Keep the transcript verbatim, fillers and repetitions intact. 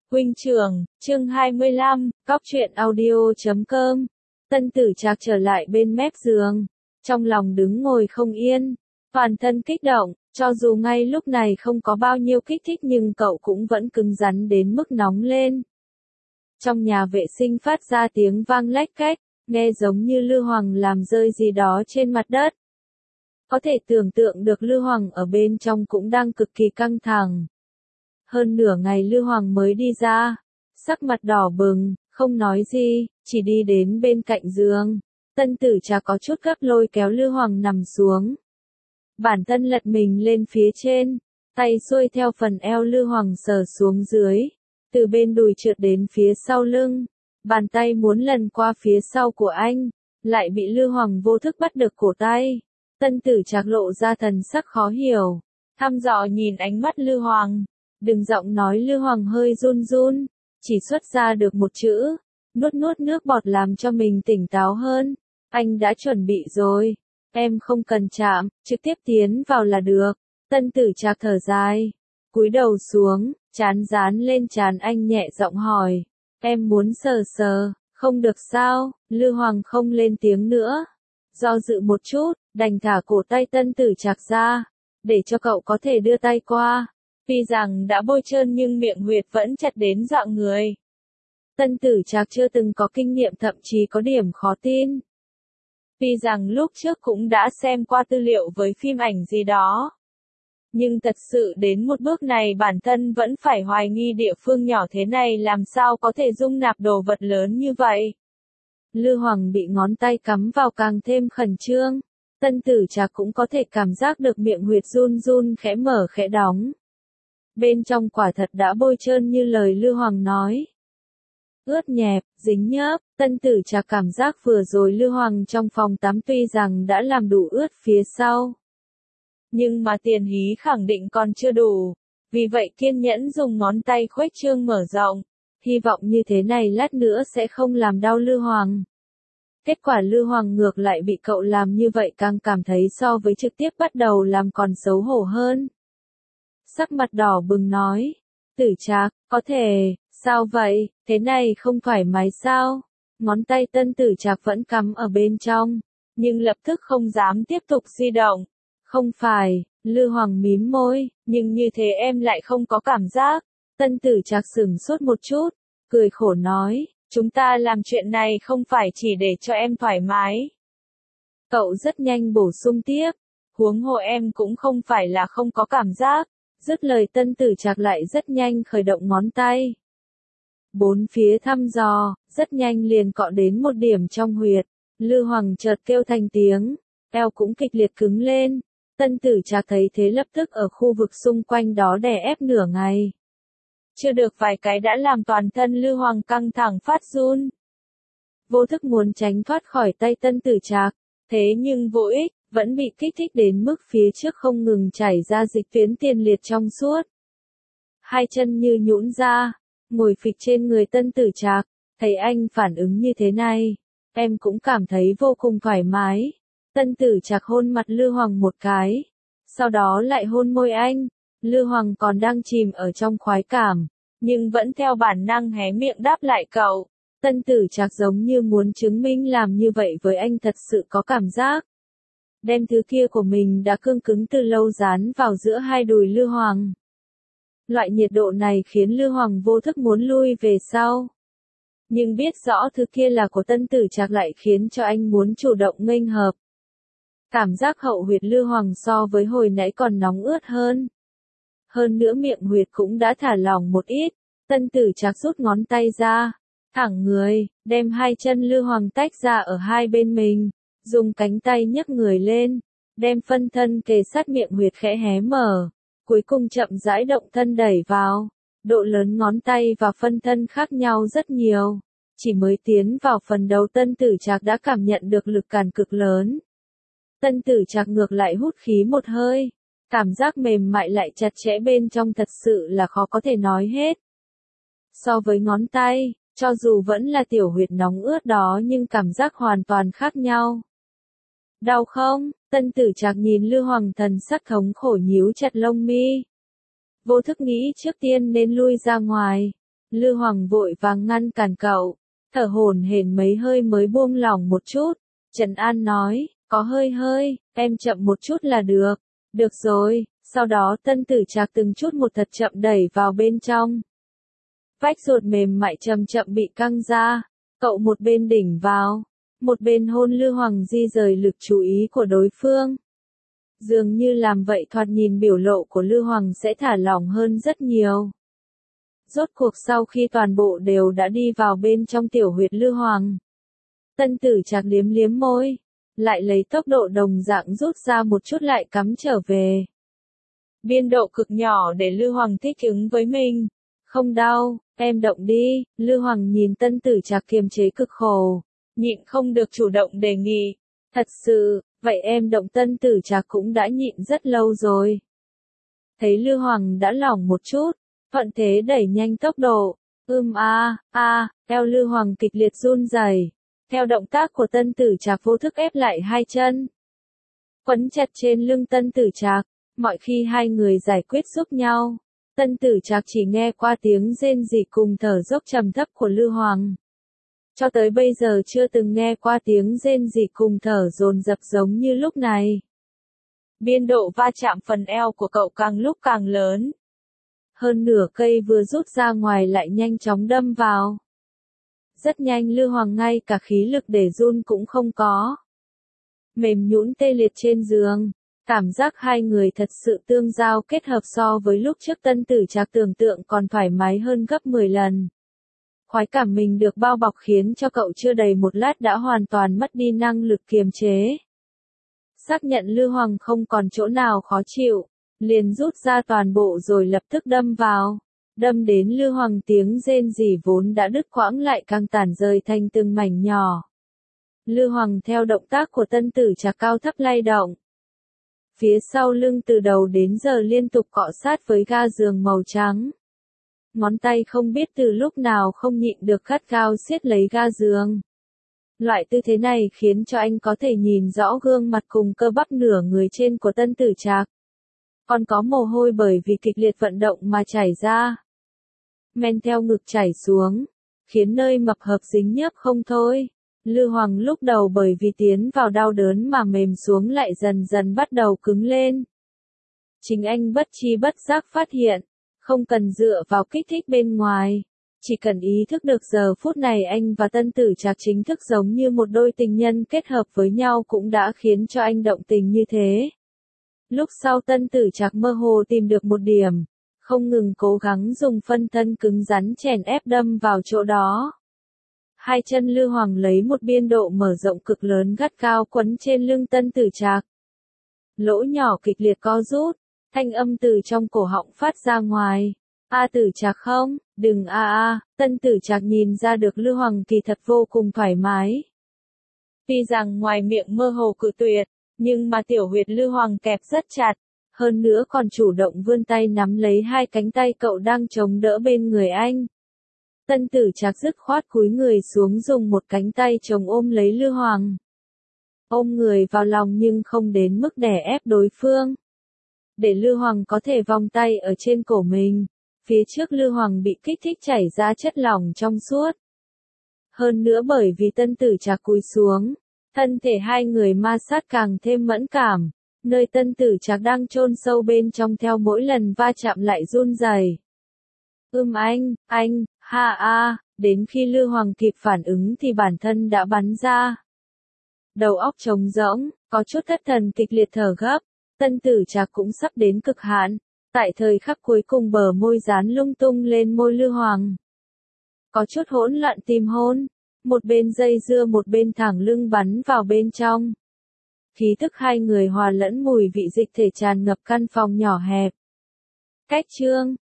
Huynh trưởng, chương hai mươi lăm, cóc truyện audio chấm com. Tân Tử Trạc trở lại bên mép giường, trong lòng đứng ngồi không yên, toàn thân kích động, cho dù ngay lúc này không có bao nhiêu kích thích nhưng cậu cũng vẫn cứng rắn đến mức nóng lên. Trong nhà vệ sinh phát ra tiếng vang lách cách, nghe giống như Lư Hoàng làm rơi gì đó trên mặt đất. Có thể tưởng tượng được Lư Hoàng ở bên trong cũng đang cực kỳ căng thẳng. Hơn nửa ngày Lư Hoàng mới đi ra, sắc mặt đỏ bừng, không nói gì, chỉ đi đến bên cạnh giường. Tân Tử Trạc có chút gấp lôi kéo Lư Hoàng nằm xuống. Bản thân lật mình lên phía trên, tay xuôi theo phần eo Lư Hoàng sờ xuống dưới, từ bên đùi trượt đến phía sau lưng. Bàn tay muốn lần qua phía sau của anh, lại bị Lư Hoàng vô thức bắt được cổ tay. Tân Tử Trạc lộ ra thần sắc khó hiểu, thăm dò nhìn ánh mắt Lư Hoàng. Đừng giọng nói Lư Hoàng hơi run run, chỉ xuất ra được một chữ, nuốt nuốt nước bọt làm cho mình tỉnh táo hơn. Anh đã chuẩn bị rồi, em không cần chạm, trực tiếp tiến vào là được. Tân Tử Trạc thở dài, cúi đầu xuống, trán dán lên trán anh nhẹ giọng hỏi, em muốn sờ sờ, không được sao? Lư Hoàng không lên tiếng nữa, do dự một chút, đành thả cổ tay Tân Tử Trạc ra, để cho cậu có thể đưa tay qua. Tuy rằng đã bôi trơn nhưng miệng huyệt vẫn chặt đến dọa người. Tân Tử Trạc chưa từng có kinh nghiệm, thậm chí có điểm khó tin. Tuy rằng lúc trước cũng đã xem qua tư liệu với phim ảnh gì đó. Nhưng thật sự đến một bước này bản thân vẫn phải hoài nghi địa phương nhỏ thế này làm sao có thể dung nạp đồ vật lớn như vậy. Lư Hoàng bị ngón tay cắm vào càng thêm khẩn trương. Tân Tử Trạc cũng có thể cảm giác được miệng huyệt run run khẽ mở khẽ đóng. Bên trong quả thật đã bôi trơn như lời Lư Hoàng nói. Ướt nhẹp, dính nhớp, Tân Tử Trạc cảm giác vừa rồi Lư Hoàng trong phòng tắm tuy rằng đã làm đủ ướt phía sau. Nhưng mà tiền hí khẳng định còn chưa đủ, vì vậy kiên nhẫn dùng ngón tay khuếch trương mở rộng, hy vọng như thế này lát nữa sẽ không làm đau Lư Hoàng. Kết quả Lư Hoàng ngược lại bị cậu làm như vậy càng cảm thấy so với trực tiếp bắt đầu làm còn xấu hổ hơn. Sắc mặt đỏ bừng nói, Tử Trạc, có thể, sao vậy, thế này không thoải mái sao? Ngón tay Tân Tử Trạc vẫn cắm ở bên trong, nhưng lập tức không dám tiếp tục di động. Không phải, Lư Hoàng mím môi, nhưng như thế em lại không có cảm giác. Tân Tử Trạc sửng sốt một chút, cười khổ nói, chúng ta làm chuyện này không phải chỉ để cho em thoải mái. Cậu rất nhanh bổ sung tiếp, huống hồ em cũng không phải là không có cảm giác. Dứt lời Tân Tử Trạc lại rất nhanh khởi động ngón tay. Bốn phía thăm dò, rất nhanh liền cọ đến một điểm trong huyệt. Lư Hoàng chợt kêu thành tiếng, eo cũng kịch liệt cứng lên. Tân Tử Trạc thấy thế lập tức ở khu vực xung quanh đó đè ép nửa ngày. Chưa được vài cái đã làm toàn thân Lư Hoàng căng thẳng phát run. Vô thức muốn tránh thoát khỏi tay Tân Tử Trạc, thế nhưng vô ích. Vẫn bị kích thích đến mức phía trước không ngừng chảy ra dịch tuyến tiền liệt trong suốt. Hai chân như nhũn ra, ngồi phịch trên người Tân Tử Trạc, thấy anh phản ứng như thế này, em cũng cảm thấy vô cùng thoải mái. Tân Tử Trạc hôn mặt Lư Hoàng một cái, sau đó lại hôn môi anh. Lư Hoàng còn đang chìm ở trong khoái cảm, nhưng vẫn theo bản năng hé miệng đáp lại cậu. Tân Tử Trạc giống như muốn chứng minh làm như vậy với anh thật sự có cảm giác. Đem thứ kia của mình đã cương cứng từ lâu dán vào giữa hai đùi Lư Hoàng. Loại nhiệt độ này khiến Lư Hoàng vô thức muốn lui về sau. Nhưng biết rõ thứ kia là của Tân Tử Trạc lại khiến cho anh muốn chủ động nghênh hợp. Cảm giác hậu huyệt Lư Hoàng so với hồi nãy còn nóng ướt hơn. Hơn nữa miệng huyệt cũng đã thả lỏng một ít. Tân Tử Trạc rút ngón tay ra, thẳng người, đem hai chân Lư Hoàng tách ra ở hai bên mình. Dùng cánh tay nhấc người lên, đem phân thân kề sát miệng huyệt khẽ hé mở, cuối cùng chậm rãi động thân đẩy vào. Độ lớn ngón tay và phân thân khác nhau rất nhiều, chỉ mới tiến vào phần đầu Tân Tử Trạc đã cảm nhận được lực cản cực lớn. Tân Tử Trạc ngược lại hút khí một hơi, cảm giác mềm mại lại chặt chẽ bên trong thật sự là khó có thể nói hết. So với ngón tay, cho dù vẫn là tiểu huyệt nóng ướt đó nhưng cảm giác hoàn toàn khác nhau. Đau không? Tân Tử Trạc nhìn Lư Hoàng thần sắc thống khổ nhíu chặt lông mi. Vô thức nghĩ trước tiên nên lui ra ngoài. Lư Hoàng vội vàng ngăn cản cậu, thở hổn hển mấy hơi mới buông lỏng một chút. Trần An nói, có hơi hơi, em chậm một chút là được. Được rồi, sau đó Tân Tử Trạc từng chút một thật chậm đẩy vào bên trong. Vách ruột mềm mại chậm chậm bị căng ra, cậu một bên đỉnh vào, một bên hôn Lư Hoàng di rời lực chú ý của đối phương. Dường như làm vậy thoạt nhìn biểu lộ của Lư Hoàng sẽ thả lỏng hơn rất nhiều. Rốt cuộc sau khi toàn bộ đều đã đi vào bên trong tiểu huyệt Lư Hoàng, Tân Tử Trạc liếm liếm môi, lại lấy tốc độ đồng dạng rút ra một chút lại cắm trở về. Biên độ cực nhỏ để Lư Hoàng thích ứng với mình. Không đau, em động đi. Lư Hoàng nhìn Tân Tử Trạc kiềm chế cực khổ, nhịn không được chủ động đề nghị. Thật sự, vậy em động. Tân Tử Trạc cũng đã nhịn rất lâu rồi. Thấy Lư Hoàng đã lỏng một chút, thuận thế đẩy nhanh tốc độ. Ưm a, a, eo Lư Hoàng kịch liệt run rẩy. Theo động tác của Tân Tử Trạc vô thức ép lại hai chân, quấn chặt trên lưng Tân Tử Trạc. Mọi khi hai người giải quyết giúp nhau, Tân Tử Trạc chỉ nghe qua tiếng rên rỉ cùng thở dốc trầm thấp của Lư Hoàng. Cho tới bây giờ chưa từng nghe qua tiếng rên rỉ cùng thở dồn dập giống như lúc này. Biên độ va chạm phần eo của cậu càng lúc càng lớn. Hơn nửa cây vừa rút ra ngoài lại nhanh chóng đâm vào. Rất nhanh Lư Hoàng ngay cả khí lực để run cũng không có. Mềm nhũn tê liệt trên giường, cảm giác hai người thật sự tương giao kết hợp so với lúc trước Tân Tử Trạc tưởng tượng còn thoải mái hơn gấp mười lần. Khoái cảm mình được bao bọc khiến cho cậu chưa đầy một lát đã hoàn toàn mất đi năng lực kiềm chế. Xác nhận Lư Hoàng không còn chỗ nào khó chịu, liền rút ra toàn bộ rồi lập tức đâm vào. Đâm đến Lư Hoàng tiếng rên rỉ vốn đã đứt quãng lại càng tản rời thành từng mảnh nhỏ. Lư Hoàng theo động tác của Tân Tử Trạc cao thấp lay động. Phía sau lưng từ đầu đến giờ liên tục cọ sát với ga giường màu trắng. Ngón tay không biết từ lúc nào không nhịn được gắt gao siết lấy ga giường. Loại tư thế này khiến cho anh có thể nhìn rõ gương mặt cùng cơ bắp nửa người trên của Tân Tử Trạc. Còn có mồ hôi bởi vì kịch liệt vận động mà chảy ra. Men theo ngực chảy xuống, khiến nơi mập hợp dính nhớp không thôi. Lư Hoàng lúc đầu bởi vì tiến vào đau đớn mà mềm xuống lại dần dần bắt đầu cứng lên. Chính anh bất chi bất giác phát hiện, không cần dựa vào kích thích bên ngoài, chỉ cần ý thức được giờ phút này anh và Tân Tử Trạc chính thức giống như một đôi tình nhân kết hợp với nhau cũng đã khiến cho anh động tình như thế. Lúc sau Tân Tử Trạc mơ hồ tìm được một điểm, không ngừng cố gắng dùng phân thân cứng rắn chèn ép đâm vào chỗ đó. Hai chân Lư Hoàng lấy một biên độ mở rộng cực lớn gắt cao quấn trên lưng Tân Tử Trạc. Lỗ nhỏ kịch liệt co rút, thanh âm từ trong cổ họng phát ra ngoài. A Tử Trạc không, đừng a a, Tân Tử Trạc nhìn ra được Lư Hoàng kỳ thật vô cùng thoải mái. Tuy rằng ngoài miệng mơ hồ cự tuyệt, nhưng mà tiểu huyệt Lư Hoàng kẹp rất chặt. Hơn nữa còn chủ động vươn tay nắm lấy hai cánh tay cậu đang chống đỡ bên người anh. Tân Tử Trạc dứt khoát cúi người xuống dùng một cánh tay chồng ôm lấy Lư Hoàng. Ôm người vào lòng nhưng không đến mức đè ép đối phương. Để Lư Hoàng có thể vòng tay ở trên cổ mình. Phía trước Lư Hoàng bị kích thích chảy ra chất lỏng trong suốt. Hơn nữa bởi vì Tân Tử Trạc cúi xuống, thân thể hai người ma sát càng thêm mẫn cảm. Nơi Tân Tử Trạc đang chôn sâu bên trong theo mỗi lần va chạm lại run rẩy. Ưm anh, anh, ha a, đến khi Lư Hoàng kịp phản ứng thì bản thân đã bắn ra. Đầu óc trống rỗng, có chút thất thần kịch liệt thở gấp, Tân Tử Trạc cũng sắp đến cực hạn. Tại thời khắc cuối cùng bờ môi dán lung tung lên môi Lư Hoàng. Có chút hỗn loạn tìm hôn, một bên dây dưa một bên thẳng lưng bắn vào bên trong. Khí thức hai người hòa lẫn mùi vị dịch thể tràn ngập căn phòng nhỏ hẹp. Cách chương